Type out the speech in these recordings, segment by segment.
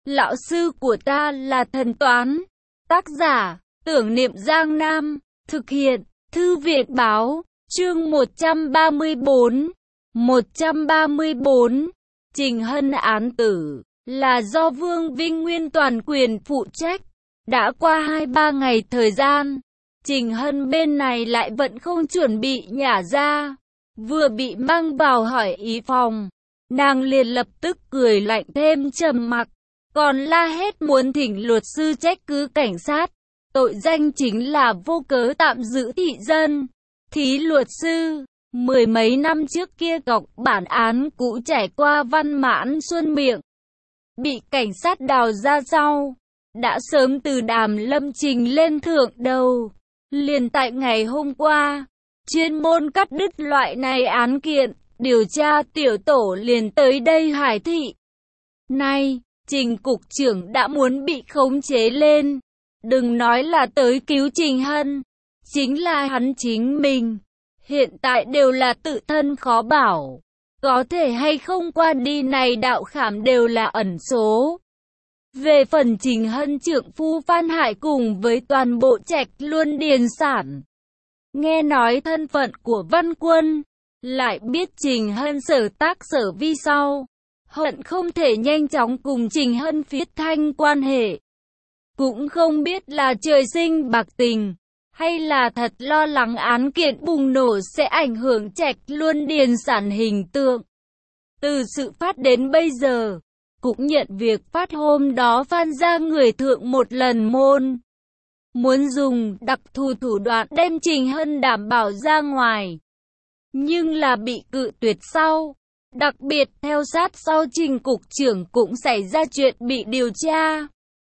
Lão sư của ta là thần toán. Tác giả, Tưởng Niệm Giang Nam. Thực hiện, Thư viện báo. Chương 134. 134. Trình Hân án tử là do Vương Vinh Nguyên toàn quyền phụ trách. Đã qua 2-3 ngày thời gian, Trình Hân bên này lại vẫn không chuẩn bị nhả ra. Vừa bị mang vào hỏi ý phòng, nàng liền lập tức cười lạnh thêm trầm mặc, còn la hét muốn thỉnh luật sư trách cứ cảnh sát. Tội danh chính là vô cớ tạm giữ thị dân. Thí luật sư, mười mấy năm trước kia cọc bản án cũ trải qua Văn Mãn Xuân miệng, bị cảnh sát đào ra sau, đã sớm từ Đàm Lâm trình lên thượng đầu. Liền tại ngày hôm qua, chuyên môn cắt đứt loại này án kiện, điều tra tiểu tổ liền tới đây hải thị. Nay, Trình cục trưởng đã muốn bị khống chế lên. Đừng nói là tới cứu Trình Hân, chính là hắn chính mình, hiện tại đều là tự thân khó bảo. Có thể hay không qua đi này đạo khảm đều là ẩn số. Về phần Trình Hân trượng phu Phan Hải cùng với toàn bộ Trạch Luân điền sản, nghe nói thân phận của Văn Quân, lại biết Trình Hân sở tác sở vi sau, hận không thể nhanh chóng cùng Trình Hân phiết thanh quan hệ. Cũng không biết là trời sinh bạc tình, hay là thật lo lắng án kiện bùng nổ sẽ ảnh hưởng Trạch Luân điền sản hình tượng. Từ sự phát đến bây giờ, cũng nhận việc phát hôm đó Phan ra người thượng một lần môn. Muốn dùng đặc thù thủ đoạn đem Trình Hân đảm bảo ra ngoài, nhưng là bị cự tuyệt sau. Đặc biệt theo sát sau Trình cục trưởng cũng xảy ra chuyện bị điều tra.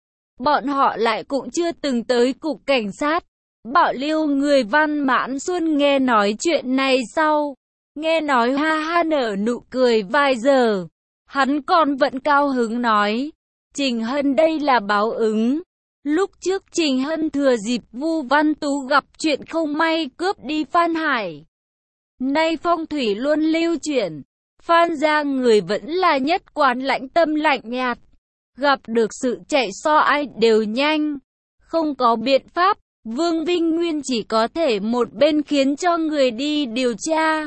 Bọn họ lại cũng chưa từng tới cục cảnh sát. Bảo Liêu người Văn Mãn Xuân nghe nói chuyện này sau, nghe nói ha ha nở nụ cười vài giờ. Hắn còn vẫn cao hứng nói, Trình Hân đây là báo ứng. Lúc trước Trình Hân thừa dịp Vu Văn Tú gặp chuyện không may cướp đi Phan Hải. Nay phong thủy luôn lưu chuyển, Phan gia người vẫn là nhất quán lãnh tâm lạnh nhạt. Gặp được sự chạy so ai đều nhanh. Không có biện pháp, Vương Vinh Nguyên chỉ có thể một bên khiến cho người đi điều tra,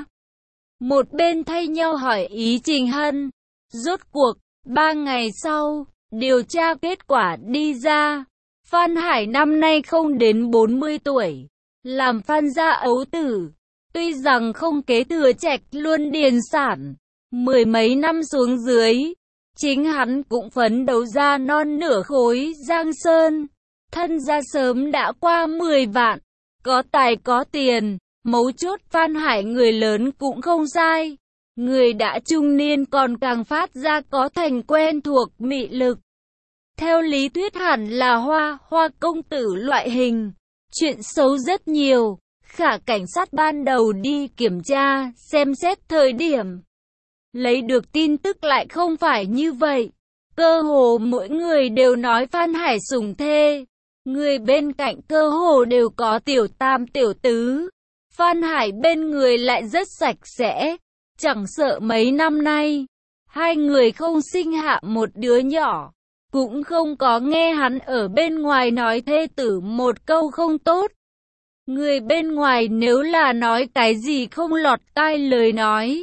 một bên thay nhau hỏi ý Trình Hân. Rốt cuộc, 3 ngày sau, điều tra kết quả đi ra. Phan Hải năm nay không đến 40 tuổi, làm Phan gia ấu tử. Tuy rằng không kế thừa Trạch Luân điền sản, mười mấy năm xuống dưới, chính hắn cũng phấn đấu ra non nửa khối Giang Sơn. Thân gia sớm đã qua 10 vạn, có tài có tiền, mấu chốt Phan Hải người lớn cũng không sai. Người đã trung niên còn càng phát ra có thành quen thuộc mị lực. Theo lý thuyết hẳn là hoa công tử loại hình. Chuyện xấu rất nhiều, khả cảnh sát ban đầu đi kiểm tra, xem xét thời điểm lấy được tin tức lại không phải như vậy. Cơ hồ mỗi người đều nói Phan Hải sủng thê. Người bên cạnh cơ hồ đều có tiểu tam tiểu tứ. Phan Hải bên người lại rất sạch sẽ. Chẳng sợ mấy năm nay, hai người không sinh hạ một đứa nhỏ. Cũng không có nghe hắn ở bên ngoài nói thê tử một câu không tốt. Người bên ngoài nếu là nói cái gì không lọt tai lời nói,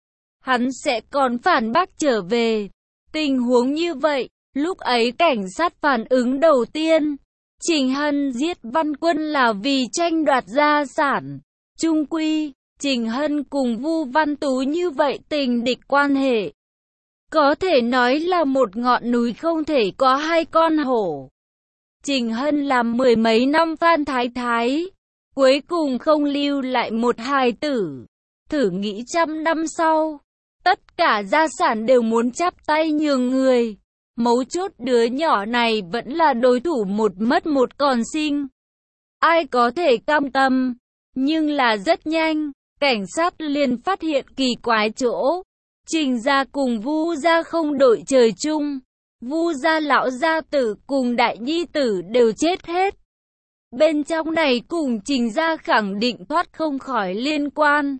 hắn sẽ còn phản bác trở về. Tình huống như vậy, lúc ấy cảnh sát phản ứng đầu tiên, Trình Hân giết Văn Quân là vì tranh đoạt gia sản. Chung quy, Trình Hân cùng Vu Văn Tú như vậy tình địch quan hệ, có thể nói là một ngọn núi không thể có hai con hổ. Trình Hân làm mười mấy năm Phan Thái Thái, cuối cùng không lưu lại một hài tử. Thử nghĩ 100 năm sau, tất cả gia sản đều muốn chắp tay nhường người. Mấu chốt đứa nhỏ này vẫn là đối thủ một mất một còn sinh. Ai có thể cam tâm? Nhưng là rất nhanh, cảnh sát liền phát hiện kỳ quái chỗ. Trình gia cùng Vu gia không đội trời chung. Vu gia lão gia tử cùng đại nhi tử đều chết hết. Bên trong này cùng Trình gia khẳng định thoát không khỏi liên quan.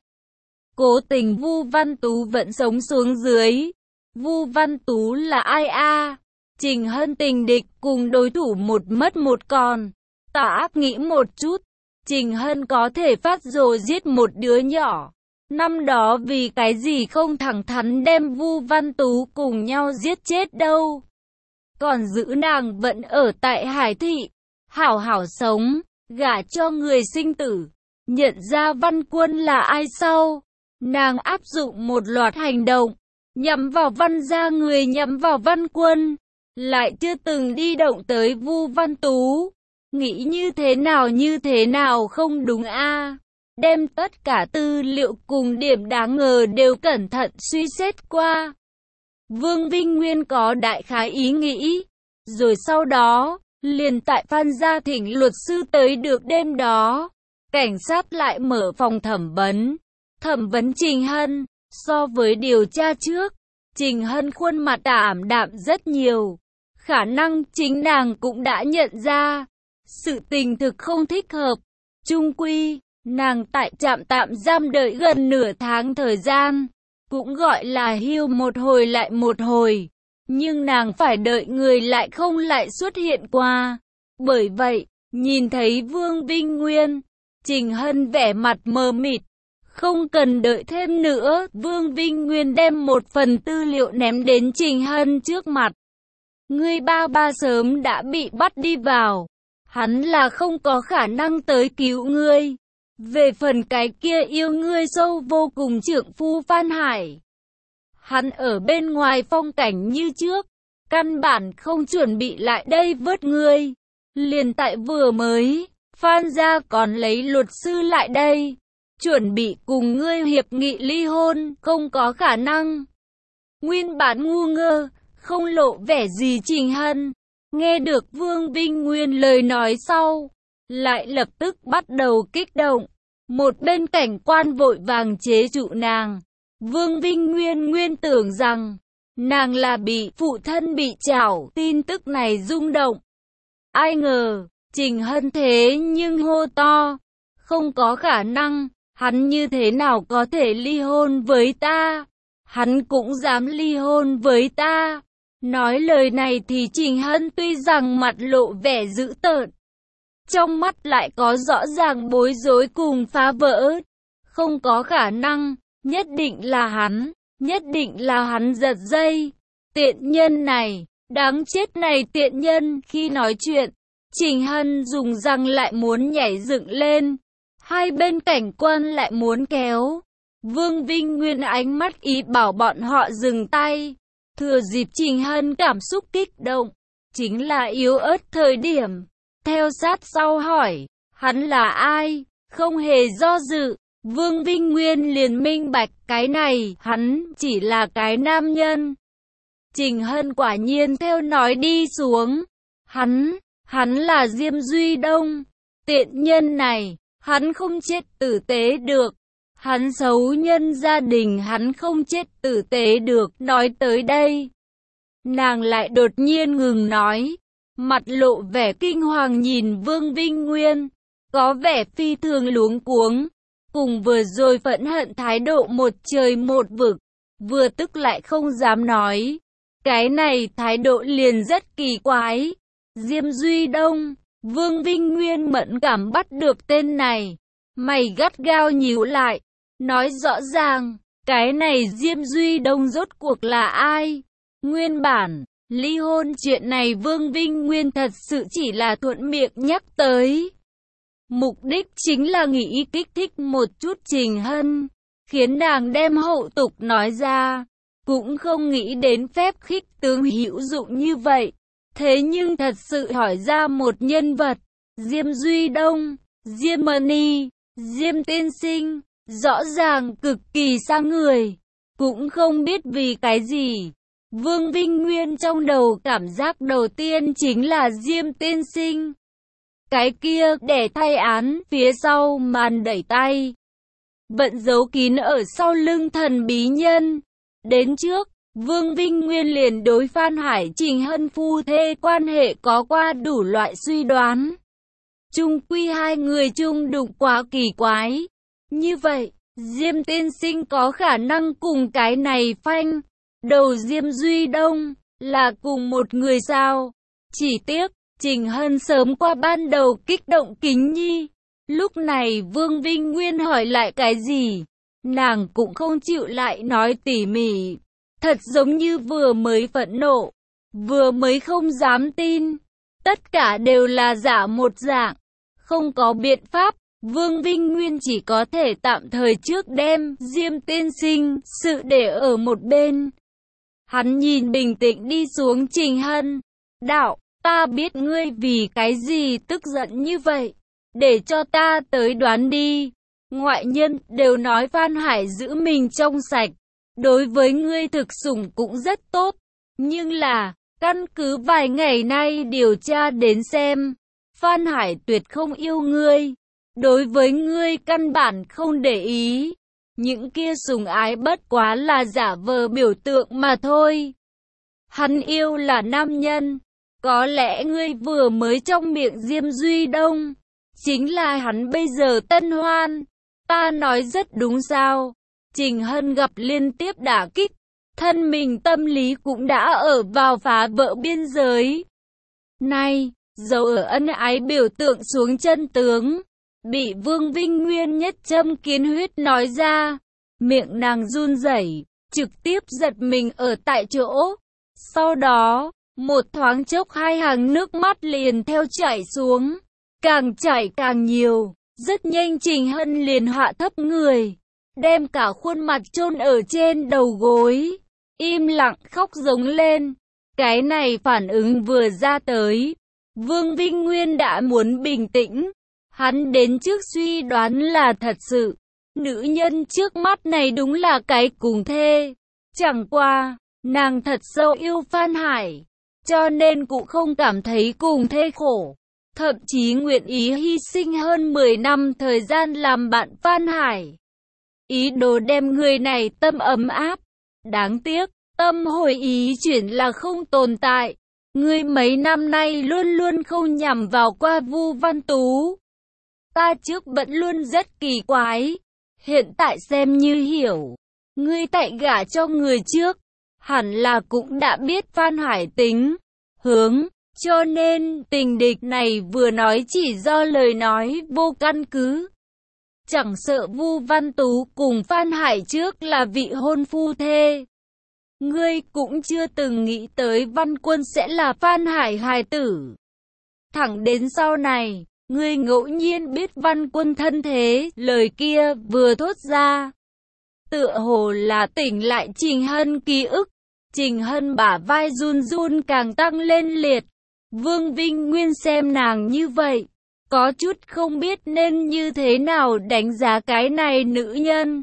Cố tình Vu Văn Tú vẫn sống xuống dưới. Vu Văn Tú là ai a? Trình Hân tình địch cùng đối thủ một mất một còn. Tà ác nghĩ một chút, Trình Hân có thể phát rồ giết một đứa nhỏ. Năm đó vì cái gì không thẳng thắn đem Vu Văn Tú cùng nhau giết chết đâu. Còn giữ nàng vẫn ở tại Hải Thị, hảo hảo sống, gả cho người sinh tử. Nhận ra Văn Quân là ai sau, nàng áp dụng một loạt hành động, nhắm vào Văn gia người nhắm vào Văn Quân, lại chưa từng đi động tới Vu Văn Tú. Nghĩ như thế nào không đúng a? Đem tất cả tư liệu cùng điểm đáng ngờ đều cẩn thận suy xét qua. Vương Vinh Nguyên có đại khái ý nghĩ, rồi sau đó, liền tại Phan gia thỉnh luật sư tới được đêm đó. Cảnh sát lại mở phòng thẩm vấn Trình Hân. So với điều tra trước, Trình Hân khuôn mặt ảm đạm rất nhiều. Khả năng chính nàng cũng đã nhận ra, sự tình thực không thích hợp. Chung quy, nàng tại trạm tạm giam đợi gần nửa tháng thời gian, cũng gọi là hưu một hồi lại một hồi. Nhưng nàng phải đợi người lại không lại xuất hiện qua. Bởi vậy, nhìn thấy Vương Vinh Nguyên, Trình Hân vẻ mặt mờ mịt. Không cần đợi thêm nữa, Vương Vinh Nguyên đem một phần tư liệu ném đến Trình Hân trước mặt. Ngươi ba sớm đã bị bắt đi vào. Hắn là không có khả năng tới cứu ngươi. Về phần cái kia yêu ngươi sâu vô cùng trượng phu Phan Hải, hắn ở bên ngoài phong cảnh như trước, căn bản không chuẩn bị lại đây vớt ngươi. Liền tại vừa mới, Phan gia còn lấy luật sư lại đây, chuẩn bị cùng ngươi hiệp nghị ly hôn, không có khả năng. Nguyên bản ngu ngơ, không lộ vẻ gì Trình Hân, nghe được Vương Vinh Nguyên lời nói sau, lại lập tức bắt đầu kích động. Một bên cảnh quan vội vàng chế trụ nàng. Vương Vinh Nguyên tưởng rằng nàng là bị phụ thân bị trảo, tin tức này rung động. Ai ngờ, Trình Hân thế nhưng hô to, không có khả năng, hắn như thế nào có thể ly hôn với ta? Hắn cũng dám ly hôn với ta. Nói lời này thì Trình Hân tuy rằng mặt lộ vẻ dữ tợn, trong mắt lại có rõ ràng bối rối cùng phá vỡ. Không có khả năng, nhất định là hắn giật dây. Tiện nhân này, đáng chết này tiện nhân. Khi nói chuyện, Trình Hân dùng răng lại muốn nhảy dựng lên. Hai bên cảnh quan lại muốn kéo. Vương Vinh Nguyên ánh mắt ý bảo bọn họ dừng tay. Thừa dịp Trình Hân cảm xúc kích động, chính là yếu ớt thời điểm, theo sát sau hỏi, hắn là ai? Không hề do dự, Vương Vinh Nguyên liền minh bạch cái này, hắn chỉ là cái nam nhân. Trình Hân quả nhiên theo nói đi xuống, hắn là Diêm Duy Đông, tiện nhân này, hắn không chết tử tế được. Hắn xấu nhân gia đình hắn không chết tử tế được. Nói tới đây, nàng lại đột nhiên ngừng nói, mặt lộ vẻ kinh hoàng nhìn Vương Vinh Nguyên, có vẻ phi thường luống cuống, cùng vừa rồi phẫn hận thái độ một trời một vực, vừa tức lại không dám nói. Cái này thái độ liền rất kỳ quái. Diêm Duy Đông, Vương Vinh Nguyên mẫn cảm bắt được tên này, mày gắt gao nhíu lại. Nói rõ ràng, cái này Diêm Duy Đông rốt cuộc là ai? Nguyên bản, ly hôn chuyện này Vương Vinh Nguyên thật sự chỉ là thuận miệng nhắc tới. Mục đích chính là nghĩ kích thích một chút Trình Hân, khiến nàng đem hậu tục nói ra. Cũng không nghĩ đến phép khích tướng hữu dụng như vậy. Thế nhưng thật sự hỏi ra một nhân vật, Diêm Duy Đông, Diêm Mani, Diêm Tiên Sinh, rõ ràng cực kỳ xa người, cũng không biết vì cái gì. Vương Vinh Nguyên trong đầu cảm giác đầu tiên chính là Diêm Tiên Sinh. Cái kia để thay án phía sau màn đẩy tay, vẫn giấu kín ở sau lưng thần bí nhân. Đến trước, Vương Vinh Nguyên liền đối Phan Hải Trình Hân phu thê quan hệ có qua đủ loại suy đoán. Chung quy hai người chung đụng quá kỳ quái. Như vậy, Diêm Tiên Sinh có khả năng cùng cái này phanh đầu Diêm Duy Đông. Là cùng một người sao? Chỉ tiếc, Trình Hân sớm qua ban đầu kích động Kính Nhi. Lúc này Vương Vinh Nguyên hỏi lại cái gì, nàng cũng không chịu lại nói tỉ mỉ. Thật giống như vừa mới phẫn nộ, vừa mới không dám tin. Tất cả đều là giả một dạng. Không có biện pháp, Vương Vinh Nguyên chỉ có thể tạm thời trước đem Diêm tiên sinh sự để ở một bên. Hắn nhìn bình tĩnh đi xuống Trình Hân. Đạo, ta biết ngươi vì cái gì tức giận như vậy. Để cho ta tới đoán đi. Ngoại nhân đều nói Phan Hải giữ mình trong sạch. Đối với ngươi thực sủng cũng rất tốt. Nhưng là, căn cứ vài ngày nay điều tra đến xem, Phan Hải tuyệt không yêu ngươi. Đối với ngươi căn bản không để ý. Những kia sủng ái bất quá là giả vờ biểu tượng mà thôi. Hắn yêu là nam nhân. Có lẽ ngươi vừa mới trong miệng Diêm Duy Đông chính là hắn bây giờ tân hoan. Ta nói rất đúng sao? Trình Hân gặp liên tiếp đả kích, thân mình tâm lý cũng đã ở vào phá vỡ biên giới. Này, dấu ở ân ái biểu tượng xuống chân tướng, bị Vương Vinh Nguyên nhất châm kiến huyết nói ra. Miệng nàng run rẩy, trực tiếp giật mình ở tại chỗ. Sau đó, một thoáng chốc hai hàng nước mắt liền theo chảy xuống, càng chảy càng nhiều. Rất nhanh Trình Hân liền hạ thấp người, đem cả khuôn mặt chôn ở trên đầu gối, im lặng khóc giống lên. Cái này phản ứng vừa ra tới, Vương Vinh Nguyên đã muốn bình tĩnh. Hắn đến trước suy đoán là thật sự, nữ nhân trước mắt này đúng là cái cùng thê. Chẳng qua, nàng thật sâu yêu Phan Hải, cho nên cũng không cảm thấy cùng thê khổ. Thậm chí nguyện ý hy sinh hơn 10 năm thời gian làm bạn Phan Hải. Ý đồ đem người này tâm ấm áp. Đáng tiếc, tâm hồi ý chuyển là không tồn tại. Ngươi mấy năm nay luôn luôn không nhằm vào qua Vu Văn Tú. Ta trước vẫn luôn rất kỳ quái. Hiện tại xem như hiểu. Ngươi tại gả cho người trước, hẳn là cũng đã biết Phan Hải tính, hướng. Cho nên, tình địch này vừa nói chỉ do lời nói vô căn cứ. Chẳng sợ Vu Văn Tú cùng Phan Hải trước là vị hôn phu thê. Ngươi cũng chưa từng nghĩ tới Văn Quân sẽ là Phan Hải hài tử. Thẳng đến sau này, ngươi ngẫu nhiên biết Văn Quân thân thế, lời kia vừa thốt ra. Tựa hồ là tỉnh lại Trình Hân ký ức. Trình Hân bả vai run run càng tăng lên liệt. Vương Vinh Nguyên xem nàng như vậy, có chút không biết nên như thế nào đánh giá cái này nữ nhân.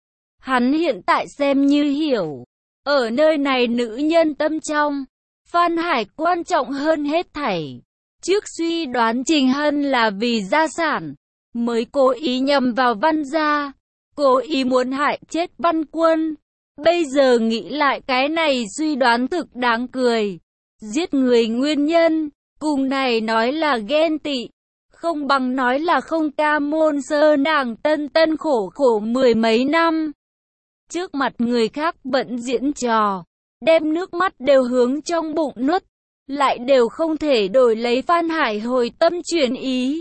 Hắn hiện tại xem như hiểu, ở nơi này nữ nhân tâm trong, Phan Hải quan trọng hơn hết thảy. Trước suy đoán Trình Hân là vì gia sản, mới cố ý nhầm vào Văn gia, cố ý muốn hại chết Văn Quân. Bây giờ nghĩ lại cái này suy đoán thực đáng cười. Giết người nguyên nhân, cùng này nói là ghen tị, không bằng nói là không ca môn sơ nàng tân tân khổ khổ 10 mấy năm. Trước mặt người khác vẫn diễn trò, đem nước mắt đều hướng trong bụng nuốt, lại đều không thể đổi lấy Phan Hải hồi tâm chuyển ý.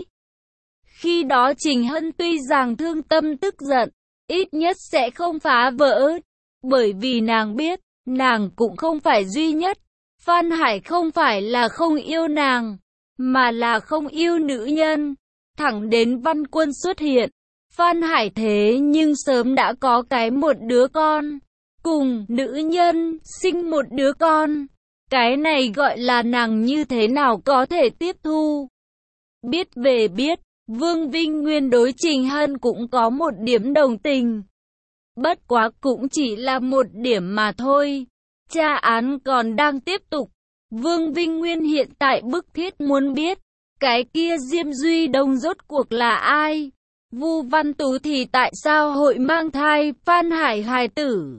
Khi đó Trình Hân tuy rằng thương tâm tức giận, ít nhất sẽ không phá vỡ, bởi vì nàng biết, nàng cũng không phải duy nhất. Phan Hải không phải là không yêu nàng, mà là không yêu nữ nhân. Thẳng đến Văn Quân xuất hiện, Phan Hải thế nhưng sớm đã có một đứa con, cùng nữ nhân sinh một đứa con. Cái này gọi là nàng như thế nào có thể tiếp thu. Biết về biết, Vương Vinh Nguyên đối Trình Hân cũng có một điểm đồng tình. Bất quá cũng chỉ là một điểm mà thôi. Tra án còn đang tiếp tục. Vương Vinh Nguyên hiện tại bức thiết muốn biết, cái kia Diêm Duy Đông rốt cuộc là ai? Vu Văn Tú thì tại sao hội mang thai Phan Hải hài tử?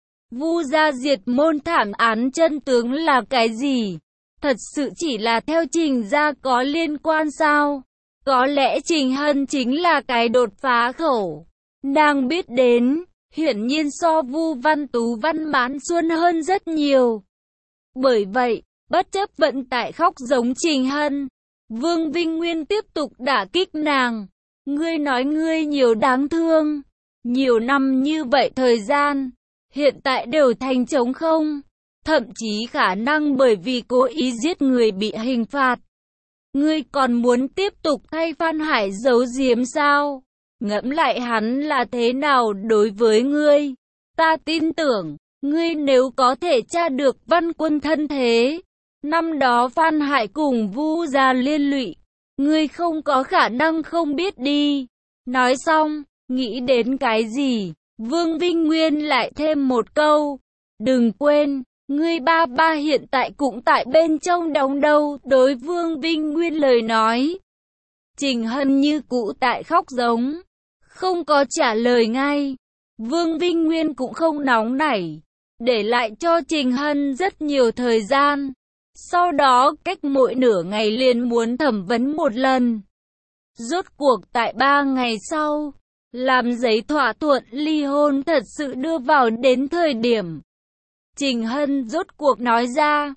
Vu gia diệt môn thảm án chân tướng là cái gì? Thật sự chỉ là theo Trình gia có liên quan sao? Có lẽ Trình Hân chính là cái đột phá khẩu. Nàng biết đến, hiển nhiên so Vu Văn Tú văn mãn xuân hơn rất nhiều. Bởi vậy, bất chấp vận tải khóc giống Trình Hân, Vương Vinh Nguyên tiếp tục đả kích nàng. Ngươi nói ngươi nhiều đáng thương. Nhiều năm như vậy thời gian, hiện tại đều thành trống không. Thậm chí khả năng bởi vì cố ý giết người bị hình phạt. Ngươi còn muốn tiếp tục thay Phan Hải giấu giếm sao? Ngẫm lại hắn là thế nào đối với ngươi. Ta tin tưởng, ngươi nếu có thể tra được Văn Quân thân thế. Năm đó Phan Hải cùng Vu gia liên lụy. Ngươi không có khả năng không biết đi. Nói xong, nghĩ đến cái gì? Vương Vinh Nguyên lại thêm một câu. Đừng quên, ngươi ba ba hiện tại cũng tại bên trong đóng đâu. Đối Vương Vinh Nguyên lời nói, Trình Hân như cũ tại khóc giống, không có trả lời ngay. Vương Vinh Nguyên cũng không nóng nảy, để lại cho Trình Hân rất nhiều thời gian. Sau đó cách mỗi nửa ngày liền muốn thẩm vấn một lần. Rốt cuộc tại 3 ngày sau, làm giấy thỏa thuận ly hôn thật sự đưa vào đến thời điểm. Trình Hân rốt cuộc nói ra,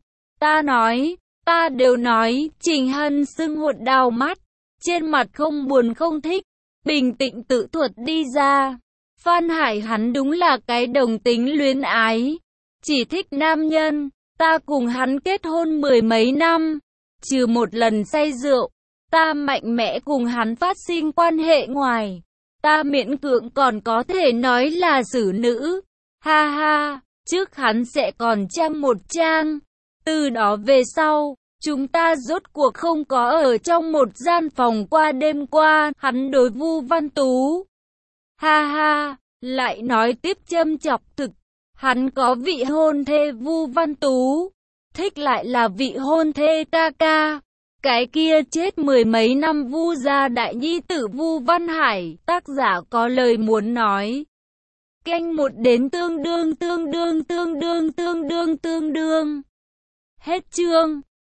ta đều nói. Trình Hân sưng hột đau mắt, trên mặt không buồn không thích, bình tĩnh tự thuật đi ra. Phan Hải hắn đúng là cái đồng tính luyến ái, chỉ thích nam nhân. Ta cùng hắn kết hôn 10 mấy năm, trừ một lần say rượu, ta mạnh mẽ cùng hắn phát sinh quan hệ ngoài. Ta miễn cưỡng còn có thể nói là xử nữ. Ha ha, trước hắn sẽ còn trang một trang. Từ đó về sau, chúng ta rốt cuộc không có ở trong một gian phòng qua đêm qua. Hắn đối Vu Văn Tú. Ha ha, lại nói tiếp châm chọc thực. Hắn có vị hôn thê Vu Văn Tú, thích lại là vị hôn thê ca ca. Cái kia chết 10 mấy năm Vu gia đại nhi tử Vu Văn Hải. Tác giả có lời muốn nói. Canh một đến tương đương. Hết chương.